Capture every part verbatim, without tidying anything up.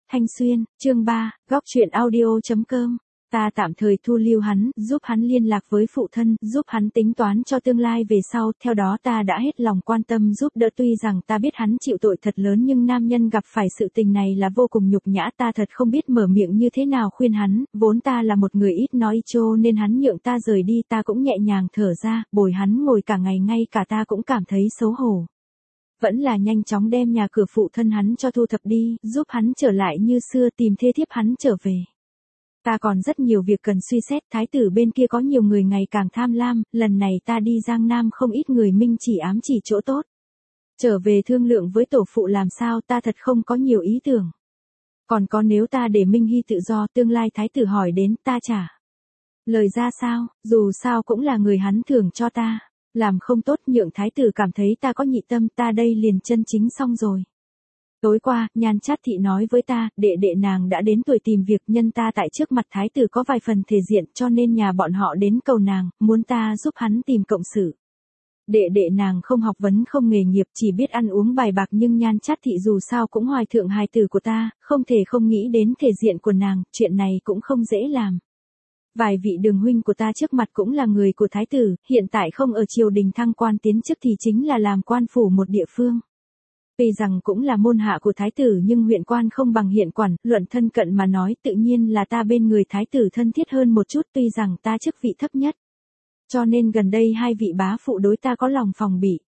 Thanh Xuyên, chương ba, góc truyện audio.com. Ta tạm thời thu lưu hắn, giúp hắn liên lạc với phụ thân, giúp hắn tính toán cho tương lai về sau, theo đó ta đã hết lòng quan tâm giúp đỡ, tuy rằng ta biết hắn chịu tội thật lớn nhưng nam nhân gặp phải sự tình này là vô cùng nhục nhã, ta thật không biết mở miệng như thế nào khuyên hắn, vốn ta là một người ít nói chô nên hắn nhượng ta rời đi, ta cũng nhẹ nhàng thở ra, bồi hắn ngồi cả ngày ngay cả ta cũng cảm thấy xấu hổ. Vẫn là nhanh chóng đem nhà cửa phụ thân hắn cho thu thập đi, giúp hắn trở lại như xưa, tìm thê thiếp hắn trở về. Ta còn rất nhiều việc cần suy xét, thái tử bên kia có nhiều người ngày càng tham lam, lần này ta đi Giang Nam không ít người minh chỉ ám chỉ chỗ tốt. Trở về thương lượng với tổ phụ làm sao, ta thật không có nhiều ý tưởng. Còn có nếu ta để Minh Hy tự do, tương lai thái tử hỏi đến, ta trả lời ra sao, dù sao cũng là người hắn thưởng cho ta. Làm không tốt nhượng thái tử cảm thấy ta có nhị tâm, ta đây liền chân chính xong rồi. Tối qua, Nhan Chát Thị nói với ta, đệ đệ nàng đã đến tuổi tìm việc, nhân ta tại trước mặt thái tử có vài phần thể diện cho nên nhà bọn họ đến cầu nàng, muốn ta giúp hắn tìm cộng sự. Đệ đệ nàng không học vấn không nghề nghiệp, chỉ biết ăn uống bài bạc, nhưng Nhan Chát Thị dù sao cũng hoài thượng hài tử của ta, không thể không nghĩ đến thể diện của nàng, chuyện này cũng không dễ làm. Vài vị đường huynh của ta trước mặt cũng là người của thái tử, hiện tại không ở triều đình thăng quan tiến chức thì chính là làm quan phủ một địa phương. Tuy rằng cũng là môn hạ của thái tử nhưng huyện quan không bằng hiện quản, luận thân cận mà nói tự nhiên là ta bên người thái tử thân thiết hơn một chút, tuy rằng ta chức vị thấp nhất. Cho nên gần đây hai vị bá phụ đối ta có lòng phòng bị.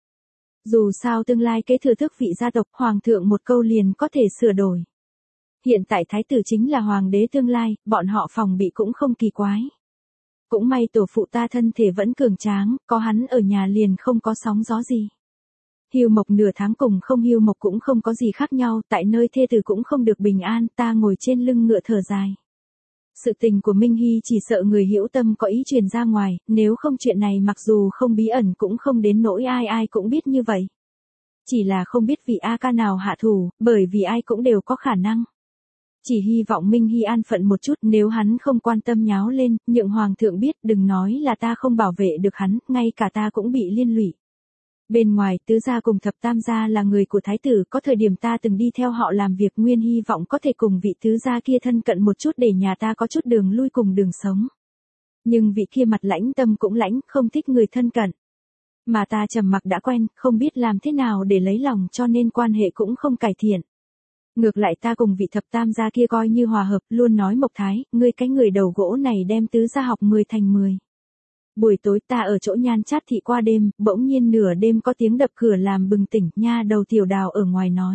Dù sao tương lai kế thừa tước vị gia tộc, hoàng thượng một câu liền có thể sửa đổi. Hiện tại thái tử chính là hoàng đế tương lai, bọn họ phòng bị cũng không kỳ quái. Cũng may tổ phụ ta thân thể vẫn cường tráng, có hắn ở nhà liền không có sóng gió gì. Hưu mộc nửa tháng cùng không hưu mộc cũng không có gì khác nhau, tại nơi thê tử cũng không được bình an, ta ngồi trên lưng ngựa thở dài. Sự tình của Minh Hy chỉ sợ người hữu tâm có ý truyền ra ngoài, nếu không chuyện này mặc dù không bí ẩn cũng không đến nỗi ai ai cũng biết như vậy. Chỉ là không biết vì A ca nào hạ thủ, bởi vì ai cũng đều có khả năng. Chỉ hy vọng Minh Hy an phận một chút, nếu hắn không quan tâm nháo lên, nhượng hoàng thượng biết, đừng nói là ta không bảo vệ được hắn, ngay cả ta cũng bị liên lụy. Bên ngoài, tứ gia cùng thập tam gia là người của thái tử, có thời điểm ta từng đi theo họ làm việc, nguyên hy vọng có thể cùng vị tứ gia kia thân cận một chút để nhà ta có chút đường lui cùng đường sống. Nhưng vị kia mặt lãnh tâm cũng lãnh, không thích người thân cận. Mà ta trầm mặc đã quen, không biết làm thế nào để lấy lòng cho nên quan hệ cũng không cải thiện. Ngược lại ta cùng vị thập tam gia kia coi như hòa hợp, luôn nói Mộc Thái, ngươi cái người đầu gỗ này đem tứ gia học mười thành mười. Buổi tối ta ở chỗ Nhan Chát Thị qua đêm, bỗng nhiên nửa đêm có tiếng đập cửa làm bừng tỉnh, nha đầu Tiểu Đào ở ngoài nói.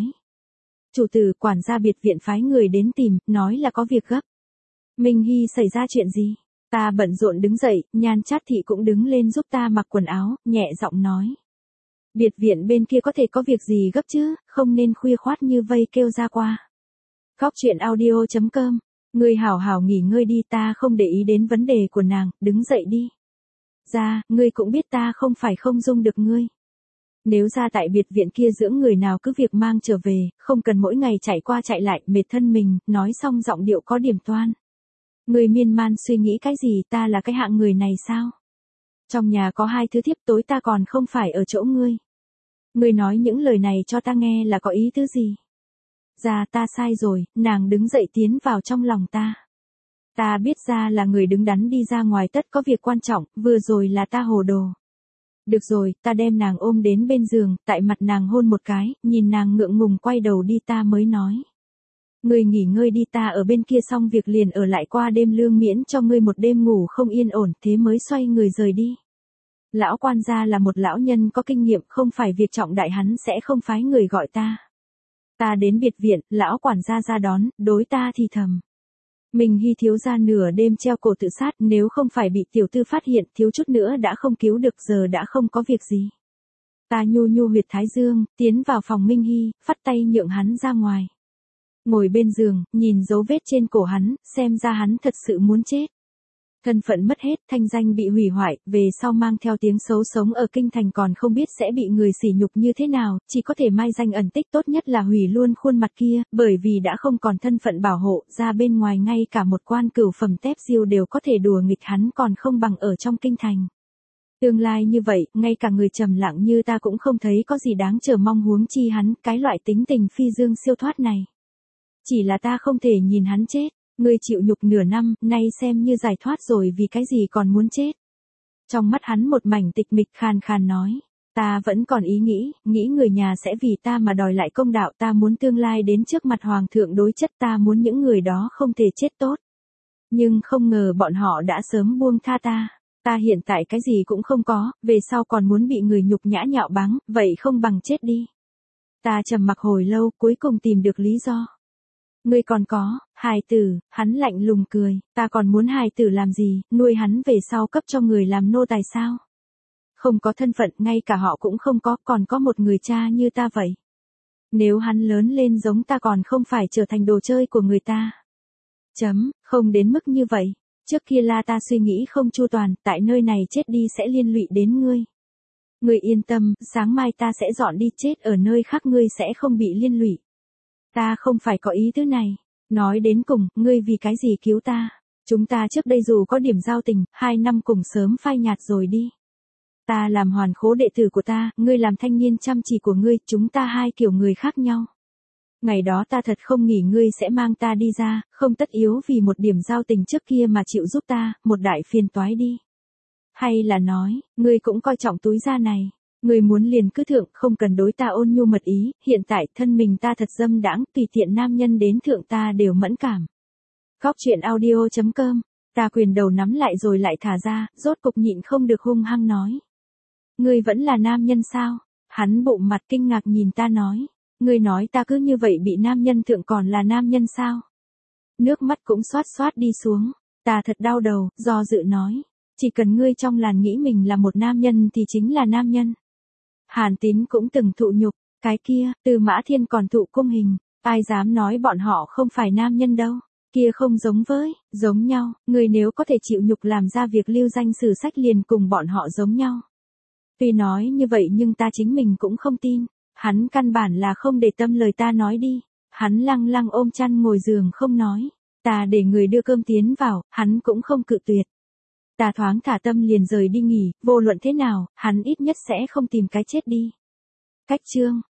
Chủ tử quản gia biệt viện phái người đến tìm, nói là có việc gấp. Minh Hy xảy ra chuyện gì? Ta bận rộn đứng dậy, Nhan Chát Thị cũng đứng lên giúp ta mặc quần áo, nhẹ giọng nói. Biệt viện bên kia có thể có việc gì gấp chứ, không nên khuya khoát như vây kêu ra qua. Góc truyện audio.com, ngươi hảo hảo nghỉ ngơi đi, ta không để ý đến vấn đề của nàng, đứng dậy đi. Ra, ngươi cũng biết ta không phải không dung được ngươi. Nếu ra tại biệt viện kia dưỡng người nào cứ việc mang trở về, không cần mỗi ngày chạy qua chạy lại, mệt thân mình, nói xong giọng điệu có điểm toan. Ngươi miên man suy nghĩ cái gì, ta là cái hạng người này sao? Trong nhà có hai thứ thiếp, tối ta còn không phải ở chỗ ngươi. Ngươi nói những lời này cho ta nghe là có ý tứ gì? Ra ta sai rồi, nàng đứng dậy tiến vào trong lòng ta. Ta biết ra là người đứng đắn đi ra ngoài tất có việc quan trọng, vừa rồi là ta hồ đồ. Được rồi, ta đem nàng ôm đến bên giường, tại mặt nàng hôn một cái, nhìn nàng ngượng ngùng quay đầu đi ta mới nói. Ngươi nghỉ ngơi đi, ta ở bên kia xong việc liền ở lại qua đêm lương miễn cho ngươi một đêm ngủ không yên ổn, thế mới xoay người rời đi. Lão quan gia là một lão nhân có kinh nghiệm, không phải việc trọng đại hắn sẽ không phái người gọi ta. Ta đến biệt viện, lão quản gia ra đón, đối ta thì thầm. Minh Hy thiếu gia nửa đêm treo cổ tự sát, nếu không phải bị tiểu tư phát hiện, thiếu chút nữa đã không cứu được, giờ đã không có việc gì. Ta nhu nhu huyệt thái dương, tiến vào phòng Minh Hy, phắt tay nhượng hắn ra ngoài. Ngồi bên giường, nhìn dấu vết trên cổ hắn, xem ra hắn thật sự muốn chết. Thân phận mất hết, thanh danh bị hủy hoại, về sau mang theo tiếng xấu sống ở kinh thành còn không biết sẽ bị người sỉ nhục như thế nào, chỉ có thể mai danh ẩn tích, tốt nhất là hủy luôn khuôn mặt kia, bởi vì đã không còn thân phận bảo hộ, ra bên ngoài ngay cả một quan cửu phẩm tép diêu đều có thể đùa nghịch hắn còn không bằng ở trong kinh thành. Tương lai như vậy, ngay cả người trầm lặng như ta cũng không thấy có gì đáng chờ mong, huống chi hắn, cái loại tính tình phi dương siêu thoát này. Chỉ là ta không thể nhìn hắn chết. Ngươi chịu nhục nửa năm, nay xem như giải thoát rồi vì cái gì còn muốn chết. Trong mắt hắn một mảnh tịch mịch khàn khàn nói. Ta vẫn còn ý nghĩ, nghĩ người nhà sẽ vì ta mà đòi lại công đạo, ta muốn tương lai đến trước mặt hoàng thượng đối chất, ta muốn những người đó không thể chết tốt. Nhưng không ngờ bọn họ đã sớm buông tha ta. Ta hiện tại cái gì cũng không có, về sau còn muốn bị người nhục nhã nhạo báng, vậy không bằng chết đi. Ta trầm mặc hồi lâu, cuối cùng tìm được lý do. Ngươi còn có, hài tử, hắn lạnh lùng cười, ta còn muốn hài tử làm gì, nuôi hắn về sau cấp cho người làm nô tài sao? Không có thân phận, ngay cả họ cũng không có, còn có một người cha như ta vậy. Nếu hắn lớn lên giống ta còn không phải trở thành đồ chơi của người ta. Chấm, không đến mức như vậy. Trước kia là ta suy nghĩ không chu toàn, tại nơi này chết đi sẽ liên lụy đến ngươi. Ngươi yên tâm, sáng mai ta sẽ dọn đi, chết ở nơi khác ngươi sẽ không bị liên lụy. Ta không phải có ý thứ này. Nói đến cùng, ngươi vì cái gì cứu ta? Chúng ta trước đây dù có điểm giao tình, hai năm cùng sớm phai nhạt rồi đi. Ta làm hoàn khố đệ tử của ta, ngươi làm thanh niên chăm chỉ của ngươi, chúng ta hai kiểu người khác nhau. Ngày đó ta thật không nghĩ ngươi sẽ mang ta đi ra, không tất yếu vì một điểm giao tình trước kia mà chịu giúp ta, một đại phiền toái đi. Hay là nói, ngươi cũng coi trọng túi da này. Ngươi muốn liền cứ thượng, không cần đối ta ôn nhu mật ý, hiện tại thân mình ta thật dâm đãng, tùy tiện nam nhân đến thượng ta đều mẫn cảm. Góc truyện audio chấm com, ta quyền đầu nắm lại rồi lại thả ra, rốt cục nhịn không được hung hăng nói. Ngươi vẫn là nam nhân sao? Hắn bụng mặt kinh ngạc nhìn ta nói. Ngươi nói ta cứ như vậy bị nam nhân thượng còn là nam nhân sao? Nước mắt cũng xoát xoát đi xuống. Ta thật đau đầu, do dự nói. Chỉ cần ngươi trong làn nghĩ mình là một nam nhân thì chính là nam nhân. Hàn Tín cũng từng thụ nhục. Cái kia, Từ Mã Thiên còn thụ cung hình. Ai dám nói bọn họ không phải nam nhân đâu. Kia không giống với, giống nhau. Ngươi nếu có thể chịu nhục làm ra việc lưu danh sử sách liền cùng bọn họ giống nhau. Tuy nói như vậy nhưng ta chính mình cũng không tin. Hắn căn bản là không để tâm lời ta nói đi. Hắn lăng lăng ôm chăn ngồi giường không nói. Ta để người đưa cơm tiến vào, hắn cũng không cự tuyệt. Ta thoáng thả tâm liền rời đi nghỉ, vô luận thế nào, hắn ít nhất sẽ không tìm cái chết đi. Cách chương.